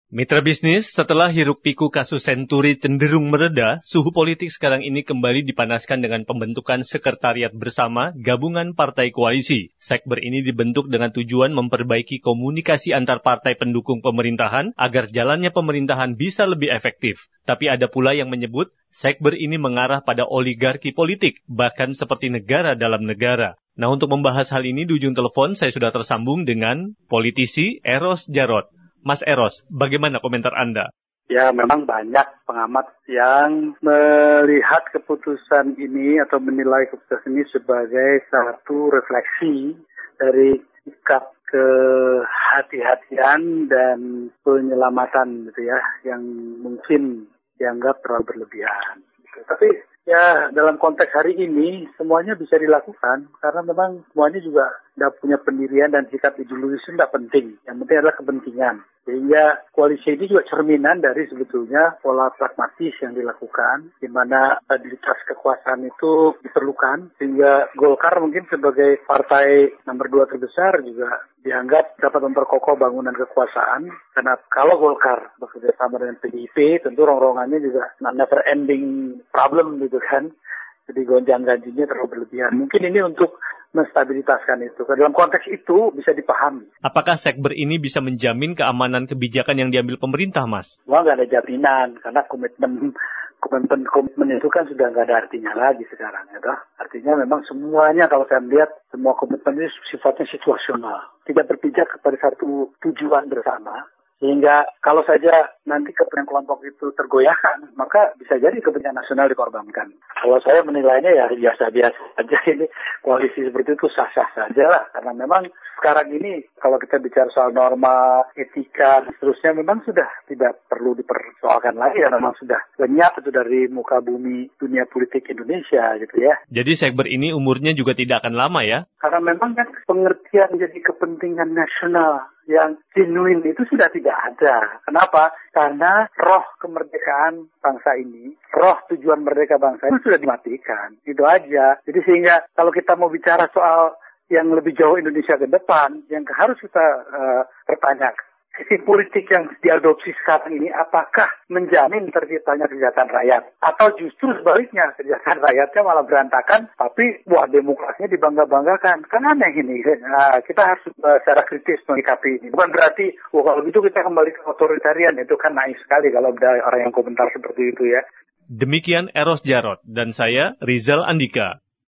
Mitra bisnis, setelah hiruk-pikuk kasus Senturi cenderung mereda, suhu politik sekarang ini kembali dipanaskan dengan pembentukan Sekretariat Bersama Gabungan Partai Koalisi. Sekber ini dibentuk dengan tujuan memperbaiki komunikasi antar partai pendukung pemerintahan agar jalannya pemerintahan bisa lebih efektif. Tapi ada pula yang menyebut Sekber ini mengarah pada oligarki politik, bahkan seperti negara dalam negara. Nah, untuk membahas hal ini di ujung telepon saya sudah tersambung dengan politisi Eros Djarot. Mas Eros, bagaimana komentar Anda? Ya, memang banyak pengamat yang melihat keputusan ini atau menilai keputusan ini sebagai satu refleksi dari sikap kehati-hatian dan penyelamatan gitu ya, yang mungkin dianggap terlalu berlebihan. Tapi ya dalam konteks hari ini semuanya bisa dilakukan karena memang semuanya juga tidak punya pendirian dan sikap ideologis itu tidak penting. Yang penting adalah kepentingan. Sehingga koalisi ini juga cerminan dari sebetulnya pola pragmatis yang dilakukan, di mana stabilitas kekuasaan itu diperlukan, sehingga Golkar mungkin sebagai partai nomor 2 terbesar juga dianggap dapat memperkokoh bangunan kekuasaan. Karena kalau Golkar bekerja sama dengan PDIP, tentu rongrongannya juga never ending problem gitu kan. Jadi gonjang-ganjingnya terlalu berlebihan. Mungkin ini untuk menstabilitaskan itu. Dalam konteks itu bisa dipahami. Apakah Sekber ini bisa menjamin keamanan kebijakan yang diambil pemerintah, Mas? Wah, nggak ada jaminan. Karena komitmen itu kan sudah nggak ada artinya lagi sekarang. Ya, artinya memang semuanya kalau saya melihat, semua komitmen ini sifatnya situasional. Tidak berpijak kepada satu tujuan bersama. Sehingga kalau saja nanti kepentingan kelompok itu tergoyahkan, maka bisa jadi kepentingan nasional dikorbankan. Kalau saya menilainya ya biasa-biasa saja, ini koalisi seperti itu sah-sah saja lah. Karena memang sekarang ini kalau kita bicara soal norma, etika, dan seterusnya memang sudah tidak perlu dipersoalkan lagi. Ya memang sudah lenyap itu dari muka bumi dunia politik Indonesia gitu ya. Jadi Sekber ini umurnya juga tidak akan lama ya? Karena memang kan pengertian jadi kepentingan nasional yang genuine itu sudah tidak ada. Kenapa? Karena roh kemerdekaan bangsa ini, roh tujuan merdeka bangsa itu sudah dimatikan. Itu aja. Jadi sehingga kalau kita mau bicara soal yang lebih jauh Indonesia ke depan, yang harus kita pertanyakan, sistem politik yang diadopsi sekarang ini apakah menjamin terciptanya kesejahteraan rakyat? Atau justru sebaliknya, kesejahteraan rakyatnya malah berantakan, tapi buah demokrasinya dibangga-banggakan. Kan aneh ini. Nah, kita harus secara kritis menyikapi ini. Bukan berarti, kalau gitu kita kembali ke otoritarian. Itu kan naif sekali kalau ada orang yang komentar seperti itu ya. Demikian Eros Djarot dan saya Rizal Andika.